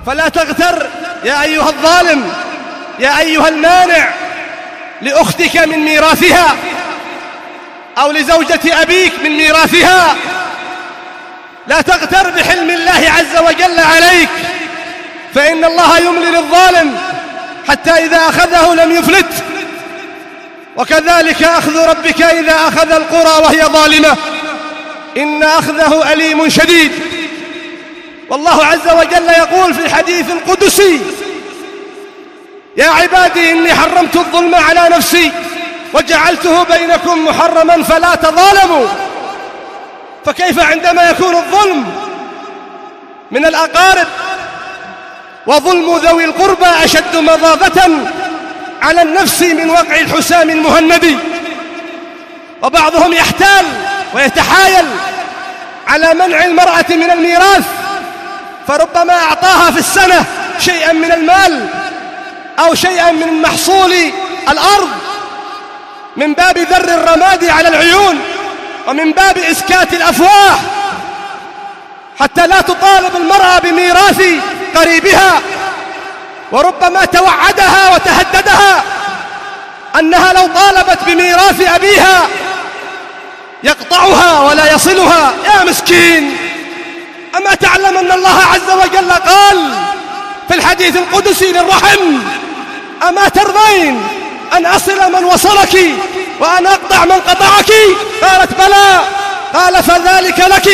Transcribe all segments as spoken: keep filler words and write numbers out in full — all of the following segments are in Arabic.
فلا تغتر يا أيها الظالم، يا أيها المانع لأختك من ميراثها، أو لزوجة أبيك من ميراثها. لا تغتر بحلم الله عز وجل عليك، فإن الله يملي للظالم حتى إذا أخذه لم يفلت، وكذلك أخذ ربك إذا أخذ القرى وهي ظالمة، إن أخذه أليم شديد. والله عز وجل يقول في الحديث القدسي: يا عبادي إني حرمت الظلم على نفسي وجعلته بينكم محرما فلا تظالموا. فكيف عندما يكون الظلم من الأقارب، وظلم ذوي القربى أشد مضاضة على النفس من وقع الحسام المهندي. وبعضهم يحتال ويتحايل على منع المرأة من الميراث، فربما أعطاها في السنة شيئا من المال أو شيئا من محصول الأرض من باب ذر الرماد على العيون، ومن باب إسكات الأفواه، حتى لا تطالب المرأة بميراث قريبها. وربما توعدها وتهددها أنها لو طالبت بميراث أبيها يقطعها ولا يصلها. يا مسكين، أما تعلم أن الله عز وجل قال في الحديث القدسي للرحم: أما ترضين أن أصل من وصلك وأن أقطع من قطعك؟ قالت: بلى. قال: فذلك لك.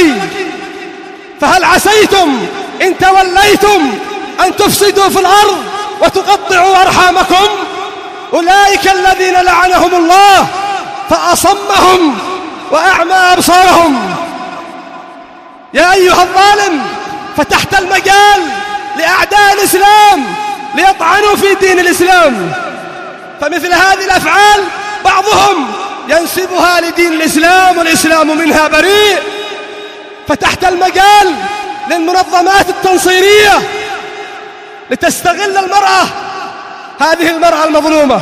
فهل عسيتم إن توليتم أن تفسدوا في الأرض وتقطعوا أرحامكم؟ أولئك الذين لعنهم الله فأصمهم وأعمى أبصارهم. يا أيها الظالم، فتحت المجال لأعداء الإسلام ليطعنوا في دين الإسلام، فمثل هذه الأفعال بعضهم ينسبها لدين الإسلام والإسلام منها بريء. فتحت المجال للمنظمات التنصيرية لتستغل المرأة، هذه المرأة المظلومة،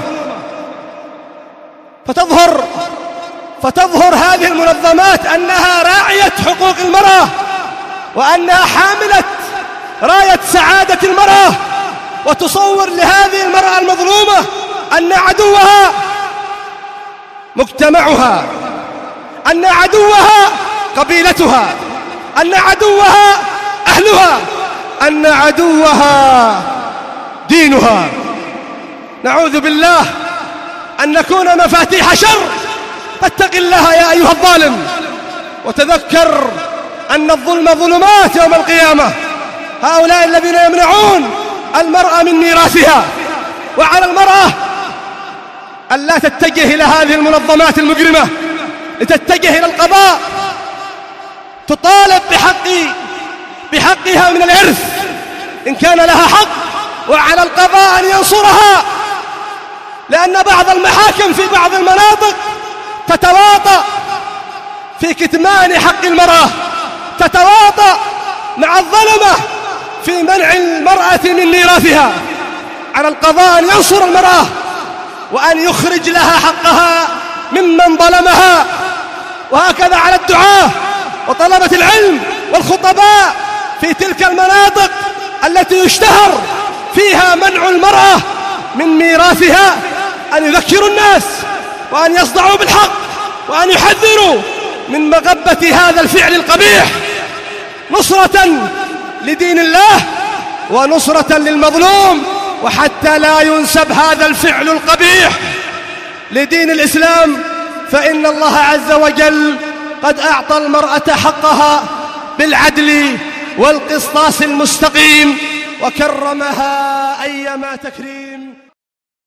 فتظهر فتظهر هذه المنظمات أنها راعية حقوق المرأة، وأنها حاملة راية سعادة المرأة، وتصور لهذه المرأة المظلومة أن عدوها مجتمعها، أن عدوها قبيلتها، أن عدوها أهلها، أن عدوها دينها. نعوذ بالله أن نكون مفاتيح شر. فاتق الله يا أيها الظالم، وتذكر أن الظلم ظلمات يوم القيامة. هؤلاء الذين يمنعون المرأة من ميراثها، وعلى المرأة أن لا تتجه إلى هذه المنظمات المجرمة، لتتجه إلى القضاء، تطالب بحق بحقها من الإرث إن كان لها حق، وعلى القضاء أن ينصرها، لأن بعض المحاكم في بعض المناطق تتواطأ في كتمان حق المرأة، تتواطأ مع الظلمة في منع المرأة من ميراثها. على القضاء أن ينصر المرأة وأن يخرج لها حقها ممن ظلمها. وهكذا على الدعاة وطلبة العلم والخطباء في تلك المناطق التي يشتهر فيها منع المرأة من ميراثها أن يذكروا الناس وأن يصدعوا بالحق وأن يحذروا من مغبة هذا الفعل القبيح، نصرة لدين الله ونصرة للمظلوم، وحتى لا ينسب هذا الفعل القبيح لدين الإسلام، فإن الله عز وجل قد أعطى المرأة حقها بالعدل والقسطاس المستقيم، وكرمها أيما تكريم.